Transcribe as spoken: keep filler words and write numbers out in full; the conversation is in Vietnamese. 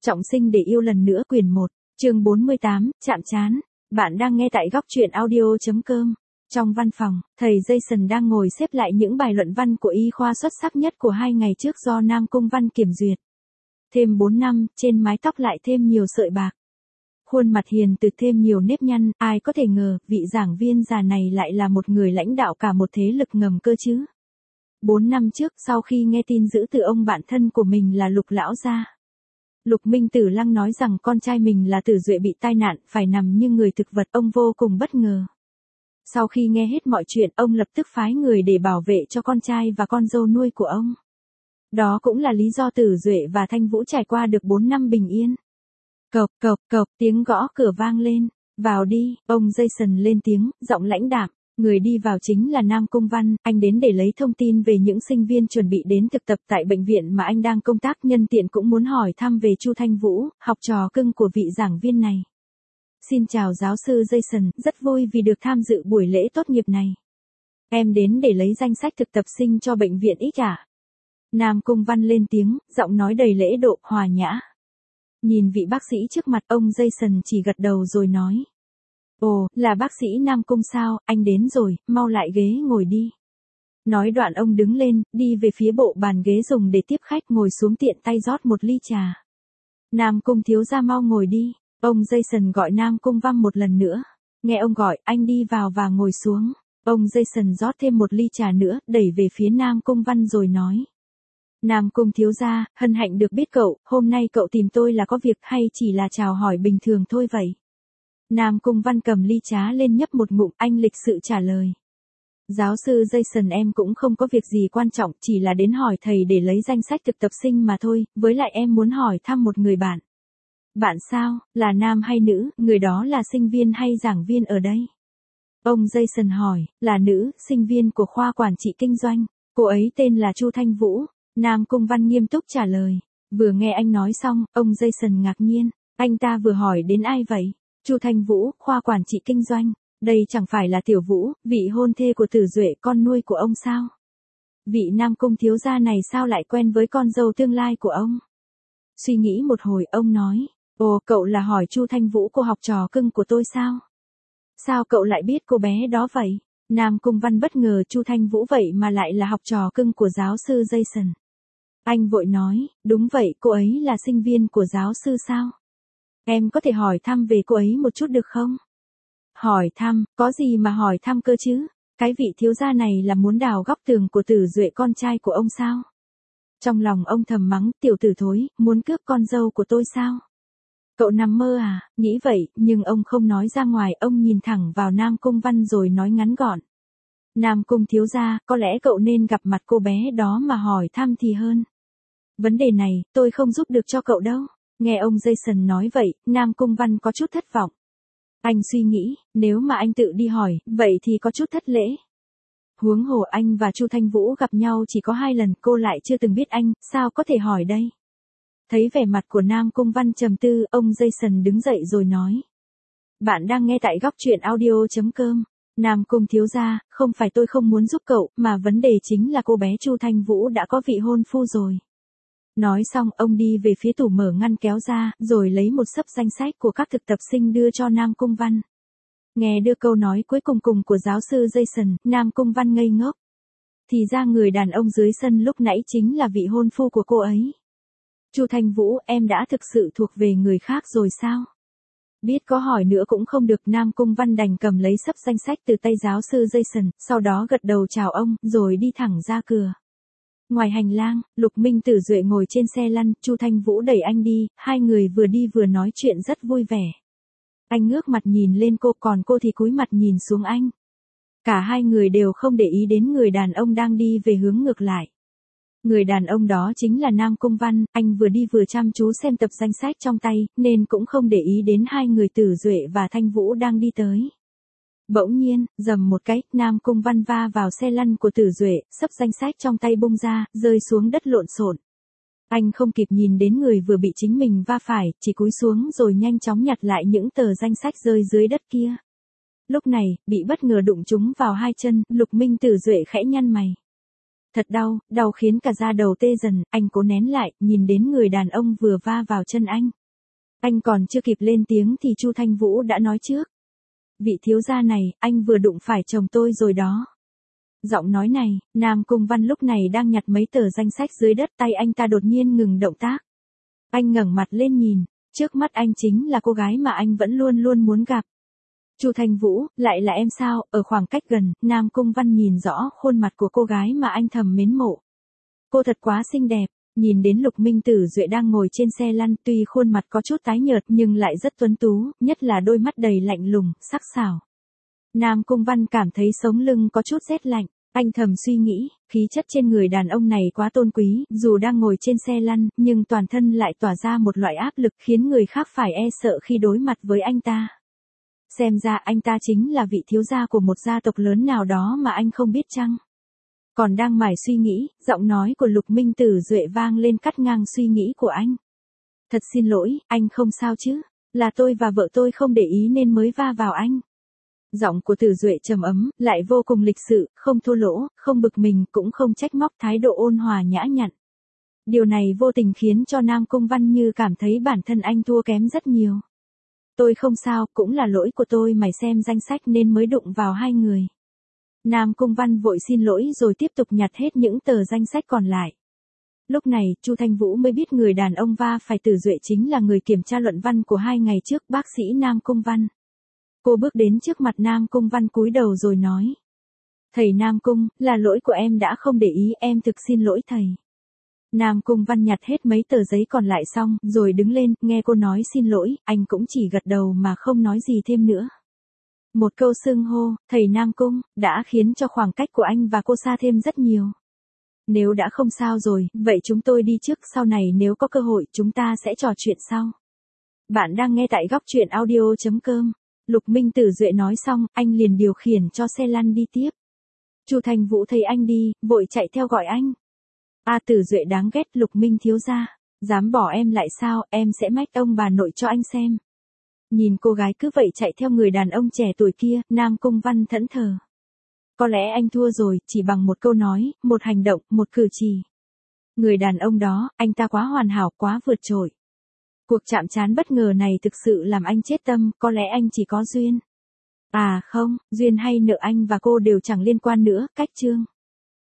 Trọng sinh để yêu lần nữa quyển một, chương bốn mươi tám, chạm trán. Bạn đang nghe tại góc truyện audio.com. Trong văn phòng, thầy Jason đang ngồi xếp lại những bài luận văn của y khoa xuất sắc nhất của hai ngày trước do Nam Cung Văn kiểm duyệt. Thêm bốn năm, trên mái tóc lại thêm nhiều sợi bạc. Khuôn mặt hiền từ thêm nhiều nếp nhăn, ai có thể ngờ, vị giảng viên già này lại là một người lãnh đạo cả một thế lực ngầm cơ chứ. Bốn năm trước, sau khi nghe tin dữ từ ông bạn thân của mình là Lục lão gia, Lục Minh Tử Lăng nói rằng con trai mình là Tử Duệ bị tai nạn, phải nằm như người thực vật, ông vô cùng bất ngờ. Sau khi nghe hết mọi chuyện, ông lập tức phái người để bảo vệ cho con trai và con dâu nuôi của ông. Đó cũng là lý do Tử Duệ và Thanh Vũ trải qua được bốn năm bình yên. Cộc cộc cộc, tiếng gõ cửa vang lên. Vào đi, ông Jason lên tiếng, giọng lãnh đạm. Người đi vào chính là Nam Cung Văn, anh đến để lấy thông tin về những sinh viên chuẩn bị đến thực tập tại bệnh viện mà anh đang công tác, nhân tiện cũng muốn hỏi thăm về Chu Thanh Vũ, học trò cưng của vị giảng viên này. Xin chào giáo sư Jason, rất vui vì được tham dự buổi lễ tốt nghiệp này. Em đến để lấy danh sách thực tập sinh cho bệnh viện X à? Nam Cung Văn lên tiếng, giọng nói đầy lễ độ, hòa nhã. Nhìn vị bác sĩ trước mặt, ông Jason chỉ gật đầu rồi nói. Ồ, là bác sĩ Nam Cung sao, anh đến rồi, mau lại ghế ngồi đi. Nói đoạn ông đứng lên, đi về phía bộ bàn ghế dùng để tiếp khách, ngồi xuống tiện tay rót một ly trà. Nam Cung thiếu gia mau ngồi đi, ông Jason gọi Nam Cung Văn một lần nữa. Nghe ông gọi, anh đi vào và ngồi xuống. Ông Jason rót thêm một ly trà nữa, đẩy về phía Nam Cung Văn rồi nói. Nam Cung thiếu gia, hân hạnh được biết cậu, hôm nay cậu tìm tôi là có việc hay chỉ là chào hỏi bình thường thôi vậy? Nam Cung Văn cầm ly trà lên nhấp một ngụm, anh lịch sự trả lời. Giáo sư Jason, em cũng không có việc gì quan trọng, chỉ là đến hỏi thầy để lấy danh sách thực tập sinh mà thôi, với lại em muốn hỏi thăm một người bạn. Bạn sao, là nam hay nữ, người đó là sinh viên hay giảng viên ở đây? Ông Jason hỏi, là nữ, sinh viên của khoa quản trị kinh doanh, cô ấy tên là Chu Thanh Vũ. Nam Cung Văn nghiêm túc trả lời. Vừa nghe anh nói xong, ông Jason ngạc nhiên, anh ta vừa hỏi đến ai vậy? Chu Thanh Vũ, khoa quản trị kinh doanh, đây chẳng phải là Tiểu Vũ, vị hôn thê của Tử Duệ, con nuôi của ông sao? Vị Nam Cung thiếu gia này sao lại quen với con dâu tương lai của ông? Suy nghĩ một hồi, ông nói, ồ, cậu là hỏi Chu Thanh Vũ, cô học trò cưng của tôi sao? Sao cậu lại biết cô bé đó vậy? Nam Cung Văn bất ngờ, Chu Thanh Vũ vậy mà lại là học trò cưng của giáo sư Jason. Anh vội nói, đúng vậy, cô ấy là sinh viên của giáo sư sao? Em có thể hỏi thăm về cô ấy một chút được không? Hỏi thăm, có gì mà hỏi thăm cơ chứ? Cái vị thiếu gia này là muốn đào góc tường của Tử Duệ, con trai của ông sao? Trong lòng ông thầm mắng, tiểu tử thối, muốn cướp con dâu của tôi sao? Cậu nằm mơ à? Nghĩ vậy, nhưng ông không nói ra ngoài, ông nhìn thẳng vào Nam Cung Văn rồi nói ngắn gọn. Nam Cung thiếu gia, có lẽ cậu nên gặp mặt cô bé đó mà hỏi thăm thì hơn. Vấn đề này, tôi không giúp được cho cậu đâu. Nghe ông Jason nói vậy, Nam Cung Văn có chút thất vọng. Anh suy nghĩ, nếu mà anh tự đi hỏi, vậy thì có chút thất lễ. Huống hồ anh và Chu Thanh Vũ gặp nhau chỉ có hai lần, cô lại chưa từng biết anh, sao có thể hỏi đây? Thấy vẻ mặt của Nam Cung Văn trầm tư, ông Jason đứng dậy rồi nói. Bạn đang nghe tại góc truyện audio.com. Nam Cung thiếu gia, không phải tôi không muốn giúp cậu, mà vấn đề chính là cô bé Chu Thanh Vũ đã có vị hôn phu rồi. Nói xong, ông đi về phía tủ mở ngăn kéo ra, rồi lấy một xấp danh sách của các thực tập sinh đưa cho Nam Cung Văn. Nghe đưa câu nói cuối cùng cùng của giáo sư Jason, Nam Cung Văn ngây ngốc. Thì ra người đàn ông dưới sân lúc nãy chính là vị hôn phu của cô ấy. Chu Thanh Vũ, em đã thực sự thuộc về người khác rồi sao? Biết có hỏi nữa cũng không được, Nam Cung Văn đành cầm lấy xấp danh sách từ tay giáo sư Jason, sau đó gật đầu chào ông, rồi đi thẳng ra cửa. Ngoài hành lang, Lục Minh Tử Duệ ngồi trên xe lăn, Chu Thanh Vũ đẩy anh đi, hai người vừa đi vừa nói chuyện rất vui vẻ. Anh ngước mặt nhìn lên cô, còn cô thì cúi mặt nhìn xuống anh. Cả hai người đều không để ý đến người đàn ông đang đi về hướng ngược lại. Người đàn ông đó chính là Nam Cung Văn, anh vừa đi vừa chăm chú xem tập danh sách trong tay, nên cũng không để ý đến hai người Tử Duệ và Thanh Vũ đang đi tới. Bỗng nhiên, rầm một cái, Nam Cung Văn va vào xe lăn của Tử Duệ, xấp danh sách trong tay bung ra, rơi xuống đất lộn xộn. Anh không kịp nhìn đến người vừa bị chính mình va phải, chỉ cúi xuống rồi nhanh chóng nhặt lại những tờ danh sách rơi dưới đất kia. Lúc này, bị bất ngờ đụng trúng vào hai chân, Lục Minh Tử Duệ khẽ nhăn mày. thật đau, đau khiến cả da đầu tê dần, anh cố nén lại, nhìn đến người đàn ông vừa va vào chân anh. Anh còn chưa kịp lên tiếng thì Chu Thanh Vũ đã nói trước. Vị thiếu gia này, anh vừa đụng phải chồng tôi rồi đó. Giọng nói này, Nam Cung Văn lúc này đang nhặt mấy tờ danh sách dưới đất, tay anh ta đột nhiên ngừng động tác. Anh ngẩng mặt lên nhìn, trước mắt anh chính là cô gái mà anh vẫn luôn luôn muốn gặp. Chu Thanh Vũ, lại là em sao? Ở khoảng cách gần, Nam Cung Văn nhìn rõ khuôn mặt của cô gái mà anh thầm mến mộ. Cô thật quá xinh đẹp, nhìn đến Lục Minh Tử Duệ đang ngồi trên xe lăn, tuy khuôn mặt có chút tái nhợt nhưng lại rất tuấn tú, nhất là đôi mắt đầy lạnh lùng, sắc sảo. Nam Cung Văn cảm thấy sống lưng có chút rét lạnh, anh thầm suy nghĩ, khí chất trên người đàn ông này quá tôn quý, dù đang ngồi trên xe lăn, nhưng toàn thân lại tỏa ra một loại áp lực khiến người khác phải e sợ khi đối mặt với anh ta. Xem ra anh ta chính là vị thiếu gia của một gia tộc lớn nào đó mà anh không biết chăng? Còn đang mải suy nghĩ, giọng nói của Lục Minh Tử Duệ vang lên cắt ngang suy nghĩ của anh. Thật xin lỗi, anh không sao chứ? Là tôi và vợ tôi không để ý nên mới va vào anh. Giọng của Tử Duệ trầm ấm, lại vô cùng lịch sự, không thô lỗ, không bực mình, cũng không trách móc, thái độ ôn hòa nhã nhặn. Điều này vô tình khiến cho Nam Cung Văn Như cảm thấy bản thân anh thua kém rất nhiều. Tôi không sao, cũng là lỗi của tôi, mày xem danh sách nên mới đụng vào hai người. Nam Cung Văn vội xin lỗi rồi tiếp tục nhặt hết những tờ danh sách còn lại. Lúc này, Chu Thanh Vũ mới biết người đàn ông va phải Tử Duệ chính là người kiểm tra luận văn của hai ngày trước, bác sĩ Nam Cung Văn. Cô bước đến trước mặt Nam Cung Văn cúi đầu rồi nói. Thầy Nam Cung, là lỗi của em đã không để ý, em thực xin lỗi thầy. Nam Cung Văn nhặt hết mấy tờ giấy còn lại xong, rồi đứng lên, nghe cô nói xin lỗi, anh cũng chỉ gật đầu mà không nói gì thêm nữa. Một câu xưng hô, thầy Nam Cung, đã khiến cho khoảng cách của anh và cô xa thêm rất nhiều. Nếu đã không sao rồi, vậy chúng tôi đi trước, sau này nếu có cơ hội chúng ta sẽ trò chuyện sau. Bạn đang nghe tại góc truyện audio chấm com. Lục Minh Tử Duệ nói xong, anh liền điều khiển cho xe lăn đi tiếp. Chu Thanh Vũ thấy anh đi, vội chạy theo gọi anh. A Tử Duệ đáng ghét, Lục Minh thiếu gia, dám bỏ em lại sao, em sẽ mách ông bà nội cho anh xem. Nhìn cô gái cứ vậy chạy theo người đàn ông trẻ tuổi kia, Nam Cung Văn thẫn thờ. Có lẽ anh thua rồi, chỉ bằng một câu nói, một hành động, một cử chỉ. Người đàn ông đó, anh ta quá hoàn hảo, quá vượt trội. Cuộc chạm trán bất ngờ này thực sự làm anh chết tâm, có lẽ anh chỉ có duyên. À không, duyên hay nợ anh và cô đều chẳng liên quan nữa, cách chương.